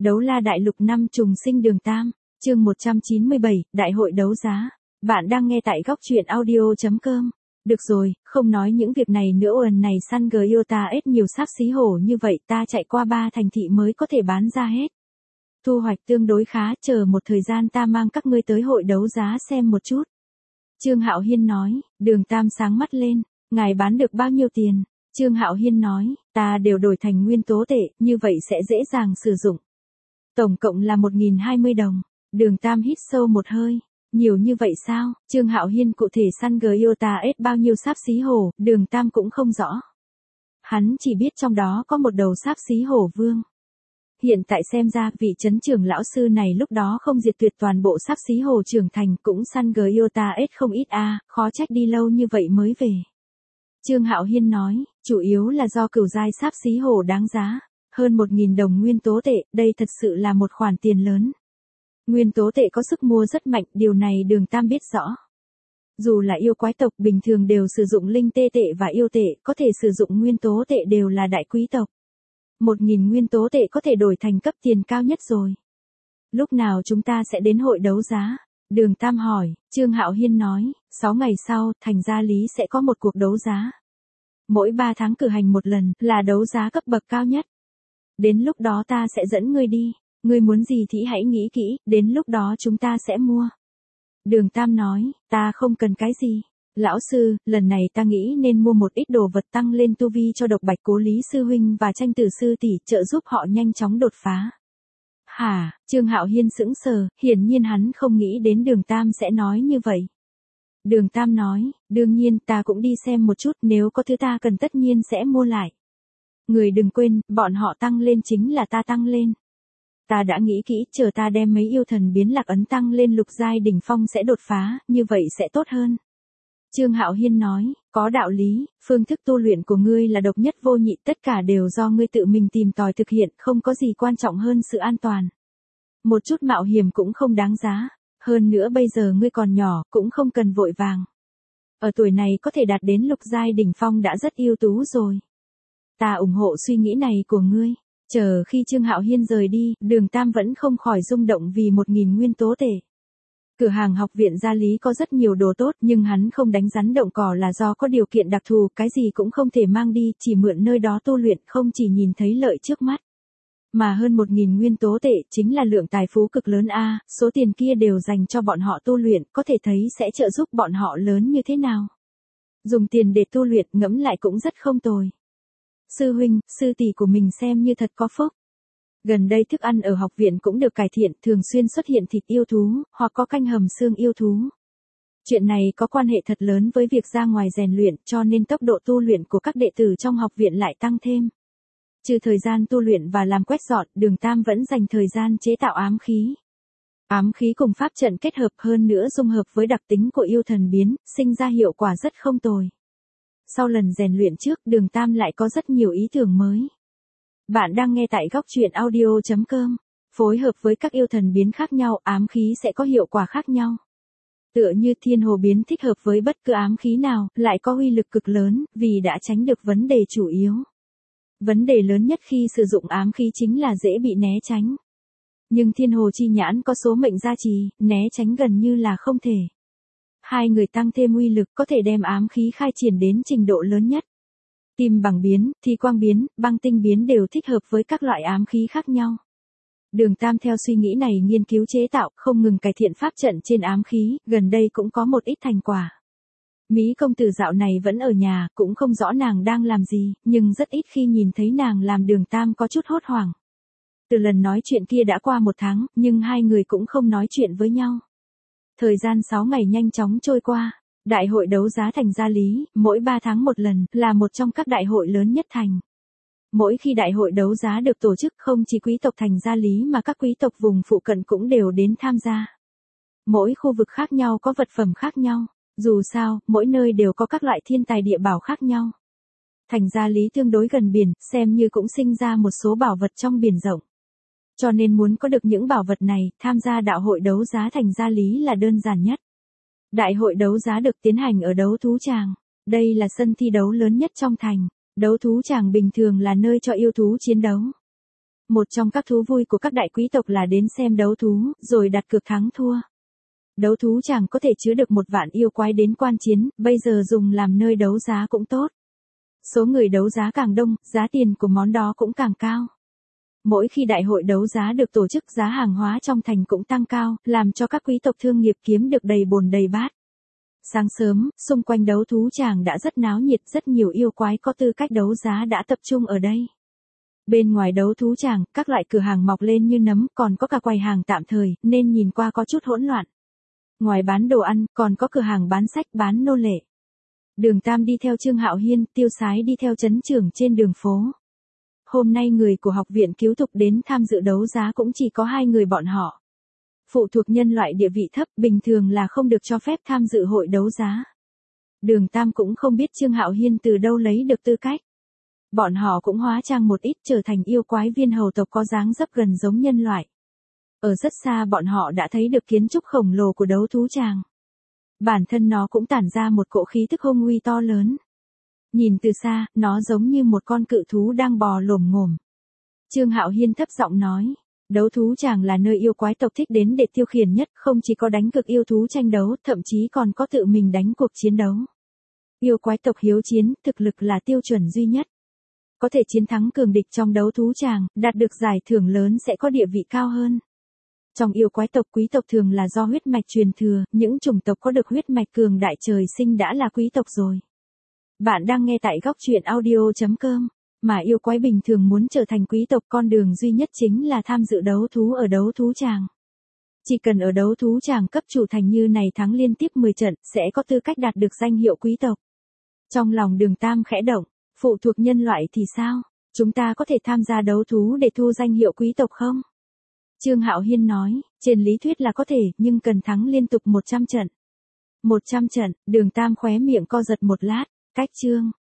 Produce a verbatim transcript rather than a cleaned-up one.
Đấu la đại lục năm trùng sinh đường Tam, chương một trăm chín mươi bảy, Đại hội đấu giá. Bạn đang nghe tại góc truyện audio chấm com. Được rồi, không nói những việc này nữa, ồn này săn Gyota ết nhiều sáp xí hổ như vậy, ta chạy qua ba thành thị mới có thể bán ra hết. Thu hoạch tương đối khá, chờ một thời gian ta mang các ngươi tới hội đấu giá xem một chút. Trương Hạo Hiên nói. Đường Tam sáng mắt lên, ngài bán được bao nhiêu tiền? Trương Hạo Hiên nói, ta đều đổi thành nguyên tố tệ, như vậy sẽ dễ dàng sử dụng. Tổng cộng là một nghìn hai mươi đồng. Đường Tam hít sâu một hơi. Nhiều như vậy sao? Trương Hạo Hiên cụ thể săn Gyota ết bao nhiêu sáp xí hổ, Đường Tam cũng không rõ. Hắn chỉ biết trong đó có một đầu sáp xí hổ vương. Hiện tại xem ra vị trấn trưởng lão sư này lúc đó không diệt tuyệt toàn bộ sáp xí hổ trưởng thành, cũng săn Gyota ết không ít a, à, khó trách đi lâu như vậy mới về. Trương Hạo Hiên nói, chủ yếu là do cửu giai sáp xí hổ đáng giá, hơn một nghìn đồng nguyên tố tệ, đây thật sự là một khoản tiền lớn. Nguyên tố tệ có sức mua rất mạnh, điều này Đường Tam biết rõ. Dù là yêu quái tộc bình thường đều sử dụng linh tê tệ và yêu tệ, có thể sử dụng nguyên tố tệ đều là đại quý tộc. Một nghìn nguyên tố tệ có thể đổi thành cấp tiền cao nhất rồi. Lúc nào chúng ta sẽ đến hội đấu giá? Đường Tam hỏi. Trương Hạo Hiên nói, sáu ngày sau, thành Gia Lý sẽ có một cuộc đấu giá. Mỗi ba tháng cử hành một lần, là đấu giá cấp bậc cao nhất. Đến lúc đó ta sẽ dẫn ngươi đi. Ngươi muốn gì thì hãy nghĩ kỹ, đến lúc đó chúng ta sẽ mua. Đường Tam nói, ta không cần cái gì. Lão sư, lần này ta nghĩ nên mua một ít đồ vật tăng lên tu vi cho Độc Bạch Cố Lý sư huynh và Tranh Tử sư tỷ, trợ giúp họ nhanh chóng đột phá. Hả? Trương Hạo Hiên sững sờ, hiển nhiên hắn không nghĩ đến Đường Tam sẽ nói như vậy. Đường Tam nói, đương nhiên ta cũng đi xem một chút, nếu có thứ ta cần tất nhiên sẽ mua lại. Người đừng quên, bọn họ tăng lên chính là ta tăng lên. Ta đã nghĩ kỹ, chờ ta đem mấy yêu thần biến lạc ấn tăng lên lục giai đỉnh phong sẽ đột phá, như vậy sẽ tốt hơn. Trương Hạo Hiên nói, có đạo lý, phương thức tu luyện của ngươi là độc nhất vô nhị, tất cả đều do ngươi tự mình tìm tòi thực hiện, không có gì quan trọng hơn sự an toàn. Một chút mạo hiểm cũng không đáng giá, hơn nữa bây giờ ngươi còn nhỏ, cũng không cần vội vàng. Ở tuổi này có thể đạt đến lục giai đỉnh phong đã rất ưu tú rồi. Ta ủng hộ suy nghĩ này của ngươi. Chờ khi Trương Hạo Hiên rời đi, Đường Tam vẫn không khỏi rung động vì một nghìn nguyên tố tệ. Cửa hàng học viện Gia Lý có rất nhiều đồ tốt, nhưng hắn không đánh rắn động cỏ là do có điều kiện đặc thù, cái gì cũng không thể mang đi, chỉ mượn nơi đó tu luyện, không chỉ nhìn thấy lợi trước mắt. Mà hơn một nghìn nguyên tố tệ chính là lượng tài phú cực lớn a, số tiền kia đều dành cho bọn họ tu luyện, có thể thấy sẽ trợ giúp bọn họ lớn như thế nào. Dùng tiền để tu luyện ngẫm lại cũng rất không tồi. Sư huynh, sư tỷ của mình xem như thật có phúc. Gần đây thức ăn ở học viện cũng được cải thiện, thường xuyên xuất hiện thịt yêu thú, hoặc có canh hầm xương yêu thú. Chuyện này có quan hệ thật lớn với việc ra ngoài rèn luyện, cho nên tốc độ tu luyện của các đệ tử trong học viện lại tăng thêm. Trừ thời gian tu luyện và làm quét dọn, Đường Tam vẫn dành thời gian chế tạo ám khí. Ám khí cùng pháp trận kết hợp, hơn nữa dung hợp với đặc tính của yêu thần biến, sinh ra hiệu quả rất không tồi. Sau lần rèn luyện trước, Đường Tam lại có rất nhiều ý tưởng mới. Bạn đang nghe tại góc truyện audio chấm com. Phối hợp với các yêu thần biến khác nhau, ám khí sẽ có hiệu quả khác nhau. Tựa như thiên hồ biến thích hợp với bất cứ ám khí nào, lại có uy lực cực lớn, vì đã tránh được vấn đề chủ yếu. Vấn đề lớn nhất khi sử dụng ám khí chính là dễ bị né tránh. Nhưng thiên hồ chi nhãn có số mệnh gia trì, né tránh gần như là không thể. Hai người tăng thêm uy lực có thể đem ám khí khai triển đến trình độ lớn nhất. Kim bằng biến, thi quang biến, băng tinh biến đều thích hợp với các loại ám khí khác nhau. Đường Tam theo suy nghĩ này nghiên cứu chế tạo, không ngừng cải thiện pháp trận trên ám khí, gần đây cũng có một ít thành quả. Mỹ công tử dạo này vẫn ở nhà, cũng không rõ nàng đang làm gì, nhưng rất ít khi nhìn thấy nàng làm Đường Tam có chút hốt hoảng. Từ lần nói chuyện kia đã qua một tháng, nhưng hai người cũng không nói chuyện với nhau. Thời gian sáu ngày nhanh chóng trôi qua. Đại hội đấu giá thành Gia Lý, mỗi ba tháng một lần, là một trong các đại hội lớn nhất thành. Mỗi khi đại hội đấu giá được tổ chức, không chỉ quý tộc thành Gia Lý mà các quý tộc vùng phụ cận cũng đều đến tham gia. Mỗi khu vực khác nhau có vật phẩm khác nhau, dù sao, mỗi nơi đều có các loại thiên tài địa bảo khác nhau. Thành Gia Lý tương đối gần biển, xem như cũng sinh ra một số bảo vật trong biển rộng. Cho nên muốn có được những bảo vật này, tham gia đạo hội đấu giá thành Gia Lý là đơn giản nhất. Đại hội đấu giá được tiến hành ở đấu thú tràng. Đây là sân thi đấu lớn nhất trong thành. Đấu thú tràng bình thường là nơi cho yêu thú chiến đấu. Một trong các thú vui của các đại quý tộc là đến xem đấu thú, rồi đặt cược thắng thua. Đấu thú chàng có thể chứa được một vạn yêu quái đến quan chiến, bây giờ dùng làm nơi đấu giá cũng tốt. Số người đấu giá càng đông, giá tiền của món đó cũng càng cao. Mỗi khi đại hội đấu giá được tổ chức, giá hàng hóa trong thành cũng tăng cao, làm cho các quý tộc thương nghiệp kiếm được đầy bồn đầy bát. Sáng sớm, xung quanh đấu thú tràng đã rất náo nhiệt, rất nhiều yêu quái có tư cách đấu giá đã tập trung ở đây. Bên ngoài đấu thú tràng, các loại cửa hàng mọc lên như nấm, còn có cả quầy hàng tạm thời, nên nhìn qua có chút hỗn loạn. Ngoài bán đồ ăn, còn có cửa hàng bán sách, bán nô lệ. Đường Tam đi theo Trương Hạo Hiên, Tiêu Sái đi theo trấn trưởng trên đường phố. Hôm nay người của học viện cứu thục đến tham dự đấu giá cũng chỉ có hai người bọn họ. Phụ thuộc nhân loại địa vị thấp, bình thường là không được cho phép tham dự hội đấu giá. Đường Tam cũng không biết Trương Hạo Hiên từ đâu lấy được tư cách. Bọn họ cũng hóa trang một ít, trở thành yêu quái viên hầu tộc có dáng dấp gần giống nhân loại. Ở rất xa bọn họ đã thấy được kiến trúc khổng lồ của đấu thú tràng. Bản thân nó cũng tản ra một cỗ khí tức hung uy to lớn. Nhìn từ xa, nó giống như một con cự thú đang bò lồm ngồm. Trương Hạo Hiên thấp giọng nói, đấu thú tràng là nơi yêu quái tộc thích đến để tiêu khiển nhất, không chỉ có đánh cực yêu thú tranh đấu, thậm chí còn có tự mình đánh cuộc chiến đấu. Yêu quái tộc hiếu chiến, thực lực là tiêu chuẩn duy nhất. Có thể chiến thắng cường địch trong đấu thú tràng, đạt được giải thưởng lớn sẽ có địa vị cao hơn. Trong yêu quái tộc, quý tộc thường là do huyết mạch truyền thừa, những chủng tộc có được huyết mạch cường đại trời sinh đã là quý tộc rồi. Bạn đang nghe tại góc truyện audio chấm com, mà yêu quái bình thường muốn trở thành quý tộc, con đường duy nhất chính là tham dự đấu thú ở đấu thú tràng. Chỉ cần ở đấu thú tràng cấp chủ thành như này thắng liên tiếp mười trận, sẽ có tư cách đạt được danh hiệu quý tộc. Trong lòng Đường Tam khẽ động, phụ thuộc nhân loại thì sao? Chúng ta có thể tham gia đấu thú để thu danh hiệu quý tộc không? Trương Hạo Hiên nói, trên lý thuyết là có thể, nhưng cần thắng liên tục một trăm trận. một trăm trận, Đường Tam khóe miệng co giật một lát, cách Trương